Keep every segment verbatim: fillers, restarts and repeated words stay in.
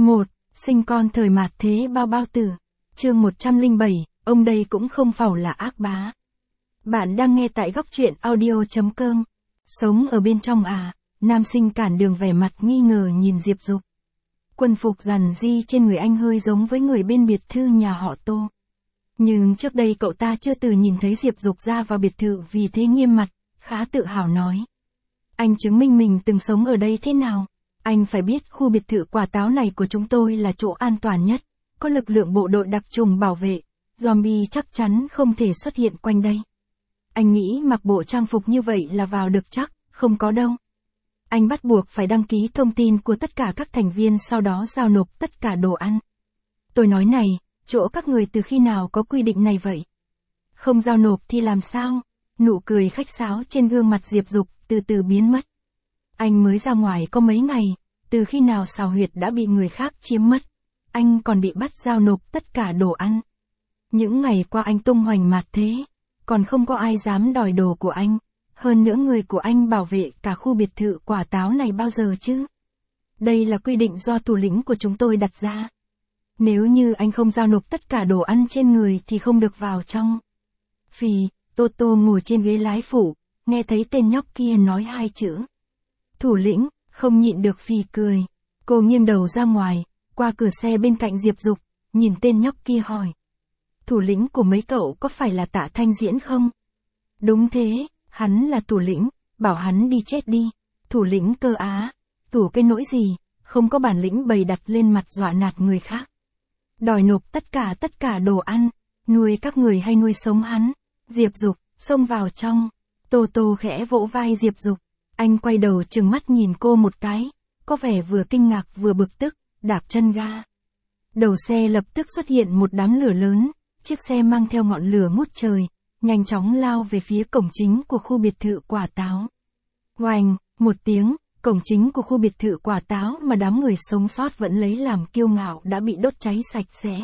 một. Sinh con thời mạt thế bao bao tử. Chương một trăm lẻ bảy, ông đây cũng không phải là ác bá. Bạn đang nghe tại góc truyện audio chấm com. Sống ở bên trong à, nam sinh cản đường vẻ mặt nghi ngờ nhìn Diệp Dục. Quân phục rằn ri trên người anh hơi giống với người bên biệt thự nhà họ Tô. Nhưng trước đây cậu ta chưa từng nhìn thấy Diệp Dục ra vào biệt thự, vì thế nghiêm mặt, khá tự hào nói. Anh chứng minh mình từng sống ở đây thế nào. Anh phải biết khu biệt thự quả táo này của chúng tôi là chỗ an toàn nhất, có lực lượng bộ đội đặc trùng bảo vệ, zombie chắc chắn không thể xuất hiện quanh đây. Anh nghĩ mặc bộ trang phục như vậy là vào được chắc, không có đâu. Anh bắt buộc phải đăng ký thông tin của tất cả các thành viên, sau đó giao nộp tất cả đồ ăn. Tôi nói này, chỗ các người từ khi nào có quy định này vậy? Không giao nộp thì làm sao? Nụ cười khách sáo trên gương mặt Diệp Dục từ từ biến mất. Anh mới ra ngoài có mấy ngày, từ khi nào xào huyệt đã bị người khác chiếm mất. Anh còn bị bắt giao nộp tất cả đồ ăn. Những ngày qua anh tung hoành mạt thế, còn không có ai dám đòi đồ của anh. Hơn nữa người của anh bảo vệ cả khu biệt thự quả táo này bao giờ chứ? Đây là quy định do thủ lĩnh của chúng tôi đặt ra. Nếu như anh không giao nộp tất cả đồ ăn trên người thì không được vào trong. Phì, Tô Tô ngồi trên ghế lái phụ, nghe thấy tên nhóc kia nói hai chữ. Thủ lĩnh, không nhịn được phì cười. Cô nghiêng đầu ra ngoài, qua cửa xe bên cạnh Diệp Dục, nhìn tên nhóc kia hỏi. Thủ lĩnh của mấy cậu có phải là Tạ Thanh Diễn không? Đúng thế, hắn là thủ lĩnh, bảo hắn đi chết đi. Thủ lĩnh cơ á, thủ cái nỗi gì, không có bản lĩnh bày đặt lên mặt dọa nạt người khác. Đòi nộp tất cả tất cả đồ ăn, nuôi các người hay nuôi sống hắn. Diệp Dục, xông vào trong. Tô Tô khẽ vỗ vai Diệp Dục. Anh quay đầu trừng mắt nhìn cô một cái, có vẻ vừa kinh ngạc vừa bực tức, đạp chân ga. Đầu xe lập tức xuất hiện một đám lửa lớn, chiếc xe mang theo ngọn lửa ngút trời, nhanh chóng lao về phía cổng chính của khu biệt thự quả táo. Oanh, một tiếng, cổng chính của khu biệt thự quả táo mà đám người sống sót vẫn lấy làm kiêu ngạo đã bị đốt cháy sạch sẽ.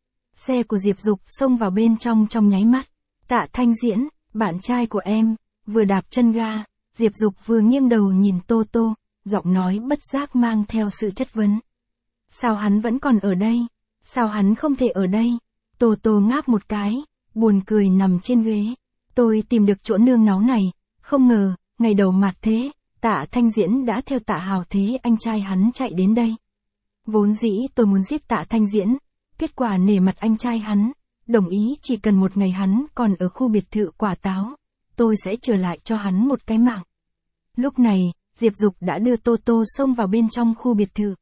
Xe của Diệp Dục xông vào bên trong trong nháy mắt. Tạ Thanh Diễn, bạn trai của em, vừa đạp chân ga, Diệp Dục vừa nghiêng đầu nhìn Tô Tô, giọng nói bất giác mang theo sự chất vấn. Sao hắn vẫn còn ở đây? Sao hắn không thể ở đây? Tô Tô ngáp một cái, buồn cười nằm trên ghế. Tôi tìm được chỗ nương náu này, không ngờ, ngày đầu mạt thế, Tạ Thanh Diễn đã theo Tạ Hào Thế anh trai hắn chạy đến đây. Vốn dĩ tôi muốn giết Tạ Thanh Diễn, kết quả nể mặt anh trai hắn, đồng ý chỉ cần một ngày hắn còn ở khu biệt thự quả táo, tôi sẽ trở lại cho hắn một cái mạng. Lúc này, Diệp Dục đã đưa Tô Tô xông vào bên trong khu biệt thự.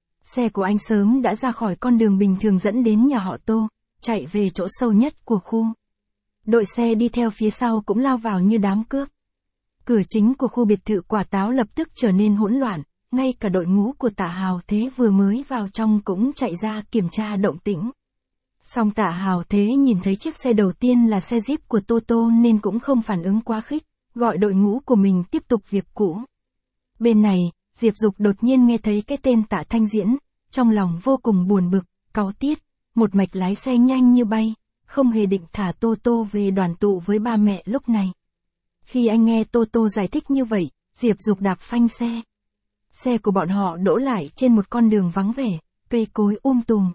Xe của anh sớm đã ra khỏi con đường bình thường dẫn đến nhà họ Tô, chạy về chỗ sâu nhất của khu. Đội xe đi theo phía sau cũng lao vào như đám cướp. Cửa chính của khu biệt thự quả táo lập tức trở nên hỗn loạn, ngay cả đội ngũ của Tạ Hào Thế vừa mới vào trong cũng chạy ra kiểm tra động tĩnh. Song Tạ Hào Thế nhìn thấy chiếc xe đầu tiên là xe Jeep của Tô Tô nên cũng không phản ứng quá khích, gọi đội ngũ của mình tiếp tục việc cũ. Bên này, Diệp Dục đột nhiên nghe thấy cái tên Tạ Thanh Diễn, trong lòng vô cùng buồn bực, cáu tiết, một mạch lái xe nhanh như bay, không hề định thả Tô Tô về đoàn tụ với ba mẹ lúc này. Khi anh nghe Tô Tô giải thích như vậy, Diệp Dục đạp phanh xe. Xe của bọn họ đỗ lại trên một con đường vắng vẻ, cây cối um tùm.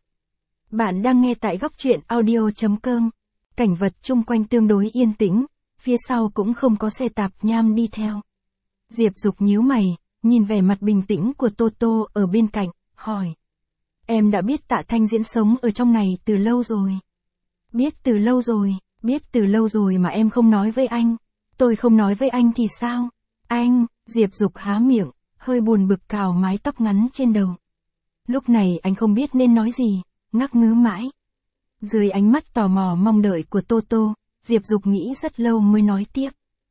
Bạn đang nghe tại góc truyện audio chấm com. Cảnh vật chung quanh tương đối yên tĩnh, phía sau cũng không có xe tạp nham đi theo. Diệp Dục nhíu mày, nhìn vẻ mặt bình tĩnh của Tô Tô ở bên cạnh, hỏi. Em đã biết Tạ Thanh Diễn sống ở trong này từ lâu rồi. Biết từ lâu rồi, biết từ lâu rồi mà em không nói với anh. Tôi không nói với anh thì sao? Anh, Diệp Dục há miệng, hơi buồn bực cào mái tóc ngắn trên đầu. Lúc này anh không biết nên nói gì, ngắc ngứ mãi. Dưới ánh mắt tò mò mong đợi của Tô Tô, Diệp Dục nghĩ rất lâu mới nói tiếp.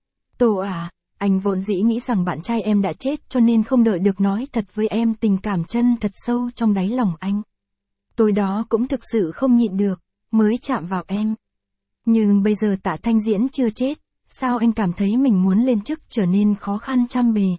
Tô à, anh vốn dĩ nghĩ rằng bạn trai em đã chết cho nên không đợi được nói thật với em tình cảm chân thật sâu trong đáy lòng anh. Tối đó cũng thực sự không nhịn được, mới chạm vào em. Nhưng bây giờ Tạ Thanh Diễn chưa chết, sao anh cảm thấy mình muốn lên chức trở nên khó khăn trăm bề.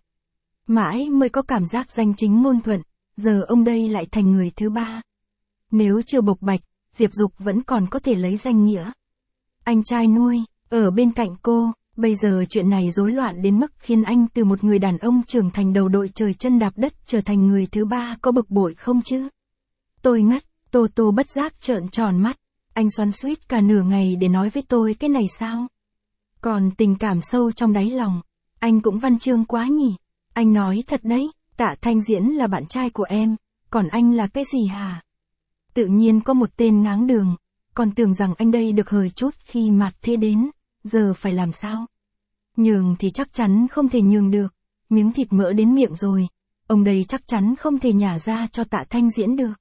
Mãi mới có cảm giác danh chính ngôn thuận, giờ ông đây lại thành người thứ ba. Nếu chưa bộc bạch, Diệp Dục vẫn còn có thể lấy danh nghĩa. Anh trai nuôi, ở bên cạnh cô, bây giờ chuyện này rối loạn đến mức khiến anh từ một người đàn ông trưởng thành đầu đội trời chân đạp đất trở thành người thứ ba, có bực bội không chứ? Tôi ngất, Tô Tô bất giác trợn tròn mắt. Anh xoắn xuýt cả nửa ngày để nói với tôi cái này sao? Còn tình cảm sâu trong đáy lòng, anh cũng văn chương quá nhỉ? Anh nói thật đấy, Tạ Thanh Diễn là bạn trai của em, còn anh là cái gì hả? Tự nhiên có một tên ngáng đường, còn tưởng rằng anh đây được hời chút khi Mạt Thế đến, giờ phải làm sao? Nhường thì chắc chắn không thể nhường được, miếng thịt mỡ đến miệng rồi, ông đây chắc chắn không thể nhả ra cho Tạ Thanh Diễn được.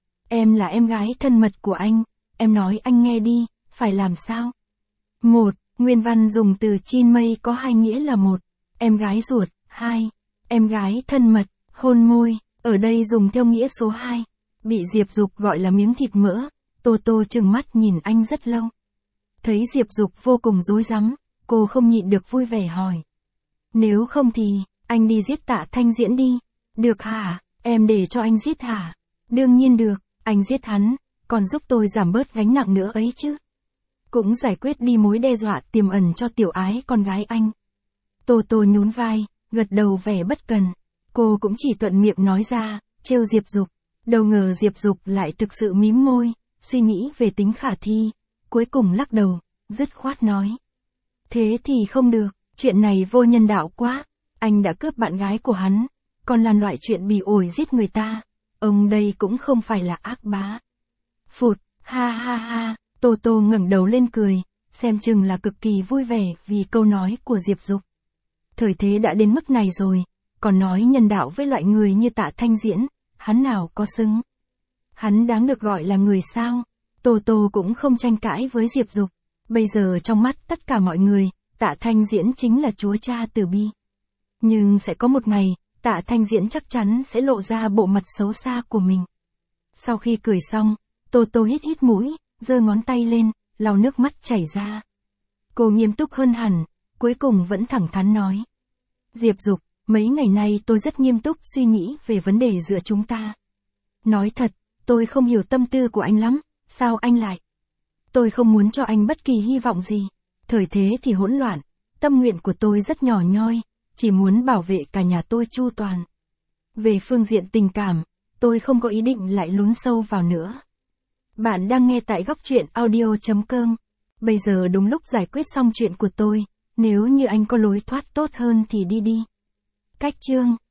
Em là em gái thân mật của anh, em nói anh nghe đi, phải làm sao? Một, nguyên văn dùng từ chin mây có hai nghĩa là một, em gái ruột, hai, em gái thân mật, hôn môi, ở đây dùng theo nghĩa số hai. Bị Diệp Dục gọi là miếng thịt mỡ, Tô Tô trừng mắt nhìn anh rất lâu. Thấy Diệp Dục vô cùng rối rắm, cô không nhịn được vui vẻ hỏi. Nếu không thì, anh đi giết Tạ Thanh Diễn đi. Được hả, em để cho anh giết hả? Đương nhiên được, anh giết hắn, còn giúp tôi giảm bớt gánh nặng nữa ấy chứ. Cũng giải quyết đi mối đe dọa tiềm ẩn cho tiểu ái con gái anh. Tô Tô nhún vai, gật đầu vẻ bất cần. Cô cũng chỉ thuận miệng nói ra, trêu Diệp Dục. Đâu ngờ Diệp Dục lại thực sự mím môi, suy nghĩ về tính khả thi, cuối cùng lắc đầu, dứt khoát nói. Thế thì không được, chuyện này vô nhân đạo quá, anh đã cướp bạn gái của hắn, còn làm loại chuyện bỉ ổi giết người ta, ông đây cũng không phải là ác bá. Phụt, ha ha ha, Tô Tô ngẩng đầu lên cười, xem chừng là cực kỳ vui vẻ vì câu nói của Diệp Dục. Thời thế đã đến mức này rồi, còn nói nhân đạo với loại người như Tạ Thanh Diễn, hắn nào có xứng. Hắn đáng được gọi là người sao? Tô Tô cũng không tranh cãi với Diệp Dục. Bây giờ trong mắt tất cả mọi người, Tạ Thanh Diễn chính là chúa cha từ bi. Nhưng sẽ có một ngày, Tạ Thanh Diễn chắc chắn sẽ lộ ra bộ mặt xấu xa của mình. Sau khi cười xong, Tô Tô hít hít mũi, giơ ngón tay lên, lau nước mắt chảy ra. Cô nghiêm túc hơn hẳn, cuối cùng vẫn thẳng thắn nói. Diệp Dục, mấy ngày nay tôi rất nghiêm túc suy nghĩ về vấn đề giữa chúng ta. Nói thật, tôi không hiểu tâm tư của anh lắm, sao anh lại? Tôi không muốn cho anh bất kỳ hy vọng gì. Thời thế thì hỗn loạn, tâm nguyện của tôi rất nhỏ nhoi, chỉ muốn bảo vệ cả nhà tôi chu toàn. Về phương diện tình cảm, tôi không có ý định lại lún sâu vào nữa. Bạn đang nghe tại góc truyện audio chấm com. Bây giờ đúng lúc giải quyết xong chuyện của tôi, nếu như anh có lối thoát tốt hơn thì đi đi. Cách chương